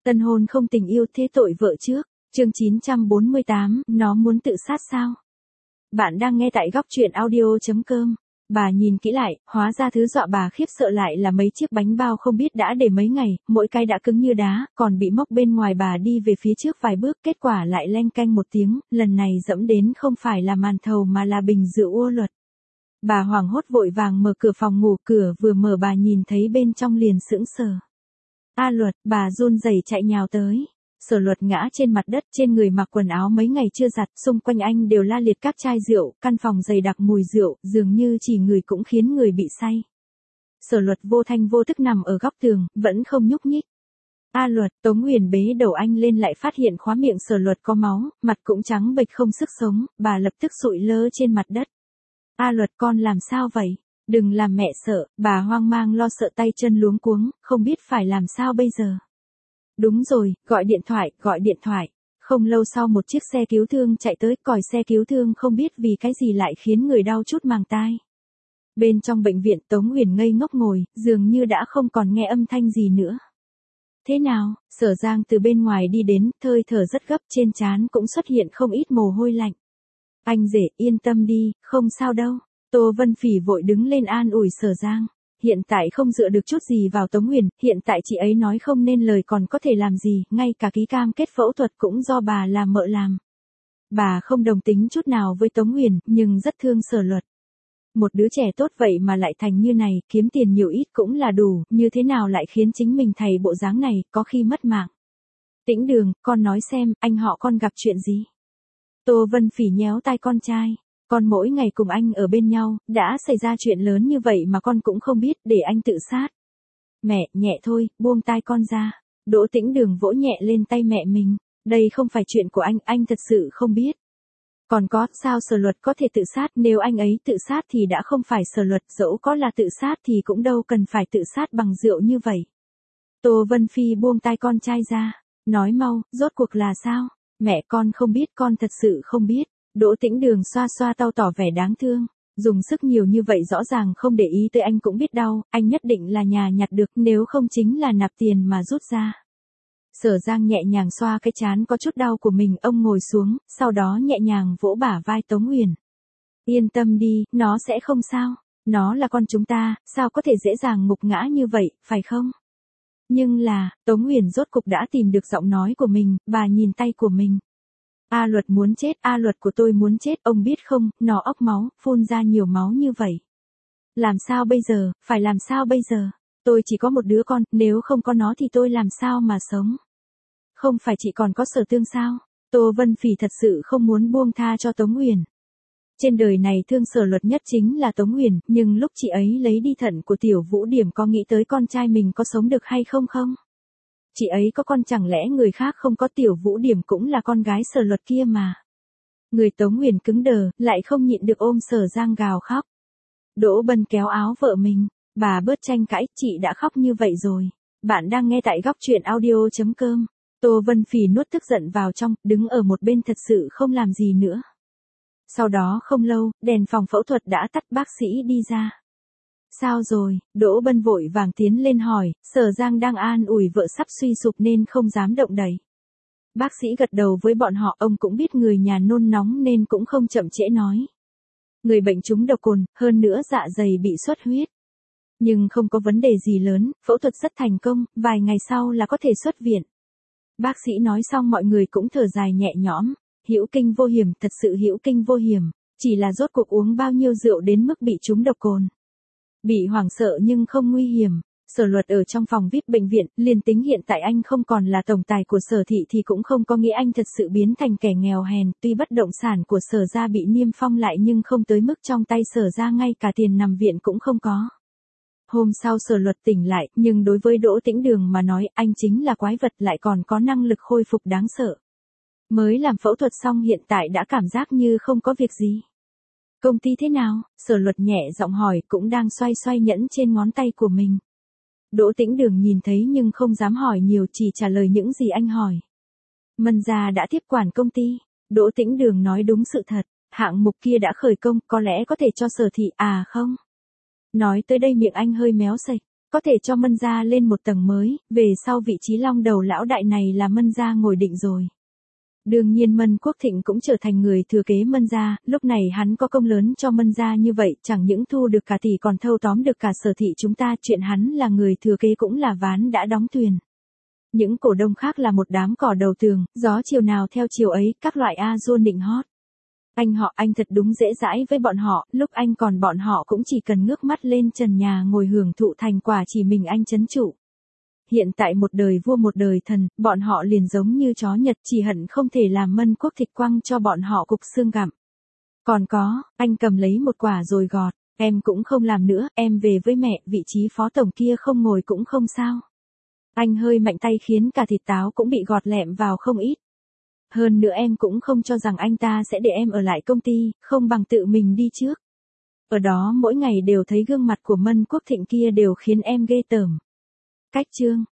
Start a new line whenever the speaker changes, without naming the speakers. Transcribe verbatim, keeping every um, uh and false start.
Tân hôn không tình yêu thế tội vợ trước. Chương chín trăm bốn mươi tám, nó muốn tự sát sao? Bạn đang nghe tại góc truyện audio chấm com. Bà nhìn kỹ lại, hóa ra thứ dọa bà khiếp sợ lại là mấy chiếc bánh bao không biết đã để mấy ngày, mỗi cái đã cứng như đá, còn bị móc bên ngoài. Bà đi về phía trước vài bước, kết quả lại leng canh một tiếng, lần này dẫm đến không phải là màn thầu mà là bình rượu Ua Luật. Bà hoảng hốt vội vàng mở cửa phòng ngủ, cửa vừa mở bà nhìn thấy bên trong liền sững sờ. A Luật, bà run rẩy chạy nhào tới. Sở Luật ngã trên mặt đất, trên người mặc quần áo mấy ngày chưa giặt, xung quanh anh đều la liệt các chai rượu, căn phòng dày đặc mùi rượu, dường như chỉ người cũng khiến người bị say. Sở Luật vô thanh vô tức nằm ở góc tường, vẫn không nhúc nhích. A Luật, Tống Uyển bế đầu anh lên lại phát hiện khóe miệng Sở Luật có máu, mặt cũng trắng bệch không sức sống, bà lập tức sụi lơ trên mặt đất. A Luật, con làm sao vậy? Đừng làm mẹ sợ. Bà hoang mang lo sợ, tay chân luống cuống, không biết phải làm sao bây giờ. Đúng rồi, gọi điện thoại, gọi điện thoại. Không lâu sau một chiếc xe cứu thương chạy tới, còi xe cứu thương không biết vì cái gì lại khiến người đau chút màng tai. Bên trong bệnh viện, Tống Uyển ngây ngốc ngồi, dường như đã không còn nghe âm thanh gì nữa. Thế nào? Sở Giang từ bên ngoài đi đến, hơi thở rất gấp, trên trán cũng xuất hiện không ít mồ hôi lạnh. Anh rể, yên tâm đi, không sao đâu. Tô Vân Phỉ vội đứng lên an ủi Sở Giang. Hiện tại không dựa được chút gì vào Tống Uyển, hiện tại chị ấy nói không nên lời còn có thể làm gì, ngay cả ký cam kết phẫu thuật cũng do bà làm mợ làm. Bà không đồng tính chút nào với Tống Uyển, nhưng rất thương Sở Luật. Một đứa trẻ tốt vậy mà lại thành như này, kiếm tiền nhiều ít cũng là đủ, như thế nào lại khiến chính mình thầy bộ dáng này, có khi mất mạng. Tĩnh Đường, con nói xem, anh họ con gặp chuyện gì? Tô Vân Phỉ nhéo tai con trai. Con mỗi ngày cùng anh ở bên nhau, đã xảy ra chuyện lớn như vậy mà con cũng không biết, để anh tự sát. Mẹ, nhẹ thôi, buông tai con ra. Đỗ Tĩnh Đường vỗ nhẹ lên tay mẹ mình. Đây không phải chuyện của anh, anh thật sự không biết. Còn có, sao Sở Luật có thể tự sát, nếu anh ấy tự sát thì đã không phải Sở Luật, dẫu có là tự sát thì cũng đâu cần phải tự sát bằng rượu như vậy. Tô Vân Phi buông tai con trai ra. Nói mau, rốt cuộc là sao? Mẹ, con không biết, con thật sự không biết. Đỗ Tĩnh Đường xoa xoa tao tỏ vẻ đáng thương. Dùng sức nhiều như vậy rõ ràng không để ý tới anh cũng biết đau, anh nhất định là nhà nhặt được, nếu không chính là nạp tiền mà rút ra. Sở Giang nhẹ nhàng xoa cái trán có chút đau của mình, ông ngồi xuống, sau đó nhẹ nhàng vỗ bả vai Tống Uyển. Yên tâm đi, nó sẽ không sao. Nó là con chúng ta, sao có thể dễ dàng ngục ngã như vậy, phải không? Nhưng là, Tống Uyển rốt cục đã tìm được giọng nói của mình, bà nhìn tay của mình. A Luật muốn chết, A Luật của tôi muốn chết, ông biết không, nó óc máu, phun ra nhiều máu như vậy. Làm sao bây giờ, phải làm sao bây giờ? Tôi chỉ có một đứa con, nếu không có nó thì tôi làm sao mà sống? Không phải chị còn có Sở Tương sao? Tô Vân Phỉ thật sự không muốn buông tha cho Tống Uyển. Trên đời này thương Sở Luật nhất chính là Tống Uyển, nhưng lúc chị ấy lấy đi thận của Tiểu Vũ Điểm có nghĩ tới con trai mình có sống được hay không không? Chị ấy có con chẳng lẽ người khác không có, Tiểu Vũ Điểm cũng là con gái Sở Luật kia mà. Người Tống Uyển cứng đờ, lại không nhịn được ôm Sở Giang gào khóc. Đỗ Bân kéo áo vợ mình, bà bớt tranh cãi, chị đã khóc như vậy rồi. Bạn đang nghe tại góc truyện audio chấm com. Tô Vân Phỉ nuốt tức giận vào trong, đứng ở một bên thật sự không làm gì nữa. Sau đó không lâu, đèn phòng phẫu thuật đã tắt, bác sĩ đi ra. Sao rồi? Đỗ Bân vội vàng tiến lên hỏi, Sở Giang đang an ủi vợ sắp suy sụp nên không dám động đậy. Bác sĩ gật đầu với bọn họ, ông cũng biết người nhà nôn nóng nên cũng không chậm trễ nói. Người bệnh trúng độc cồn, hơn nữa dạ dày bị xuất huyết. Nhưng không có vấn đề gì lớn, phẫu thuật rất thành công, vài ngày sau là có thể xuất viện. Bác sĩ nói xong mọi người cũng thở dài nhẹ nhõm, hữu kinh vô hiểm, thật sự hữu kinh vô hiểm, chỉ là rốt cuộc uống bao nhiêu rượu đến mức bị trúng độc cồn. Bị hoảng sợ nhưng không nguy hiểm. Sở Luật ở trong phòng vi ai pi bệnh viện, liền tính hiện tại anh không còn là tổng tài của Sở thị thì cũng không có nghĩa anh thật sự biến thành kẻ nghèo hèn, tuy bất động sản của Sở gia bị niêm phong lại nhưng không tới mức trong tay Sở gia ngay cả tiền nằm viện cũng không có. Hôm sau Sở Luật tỉnh lại, nhưng đối với Đỗ Tĩnh Đường mà nói, anh chính là quái vật, lại còn có năng lực khôi phục đáng sợ. Mới làm phẫu thuật xong hiện tại đã cảm giác như không có việc gì. Công ty thế nào? Sở Luật nhẹ giọng hỏi, cũng đang xoay xoay nhẫn trên ngón tay của mình. Đỗ Tĩnh Đường nhìn thấy nhưng không dám hỏi nhiều, chỉ trả lời những gì anh hỏi. Mân gia đã tiếp quản công ty. Đỗ Tĩnh Đường nói đúng sự thật, hạng mục kia đã khởi công, có lẽ có thể cho Sở thị, à không. Nói tới đây miệng anh hơi méo sạch. Có thể cho Mân gia lên một tầng mới, về sau vị trí long đầu lão đại này là Mân gia ngồi định rồi. Đương nhiên Mân Quốc Thịnh cũng trở thành người thừa kế Mân gia, lúc này hắn có công lớn cho Mân gia như vậy, chẳng những thu được cả tỷ còn thâu tóm được cả Sở Thị chúng ta, chuyện hắn là người thừa kế cũng là ván đã đóng thuyền. Những cổ đông khác là một đám cỏ đầu tường, gió chiều nào theo chiều ấy, các loại a dua nịnh hót. Anh họ anh thật đúng dễ dãi với bọn họ, lúc anh còn bọn họ cũng chỉ cần ngước mắt lên trần nhà ngồi hưởng thụ thành quả chỉ mình anh trấn trụ. Hiện tại một đời vua một đời thần, bọn họ liền giống như chó Nhật, chỉ hận không thể làm Mân Quốc Thịnh quăng cho bọn họ cục xương gặm. Còn có, anh cầm lấy một quả rồi gọt, em cũng không làm nữa, em về với mẹ, vị trí phó tổng kia không ngồi cũng không sao. Anh hơi mạnh tay khiến cả thịt táo cũng bị gọt lẹm vào không ít. Hơn nữa em cũng không cho rằng anh ta sẽ để em ở lại công ty, không bằng tự mình đi trước. Ở đó mỗi ngày đều thấy gương mặt của Mân Quốc Thịnh kia đều khiến em ghê tởm. Cách chương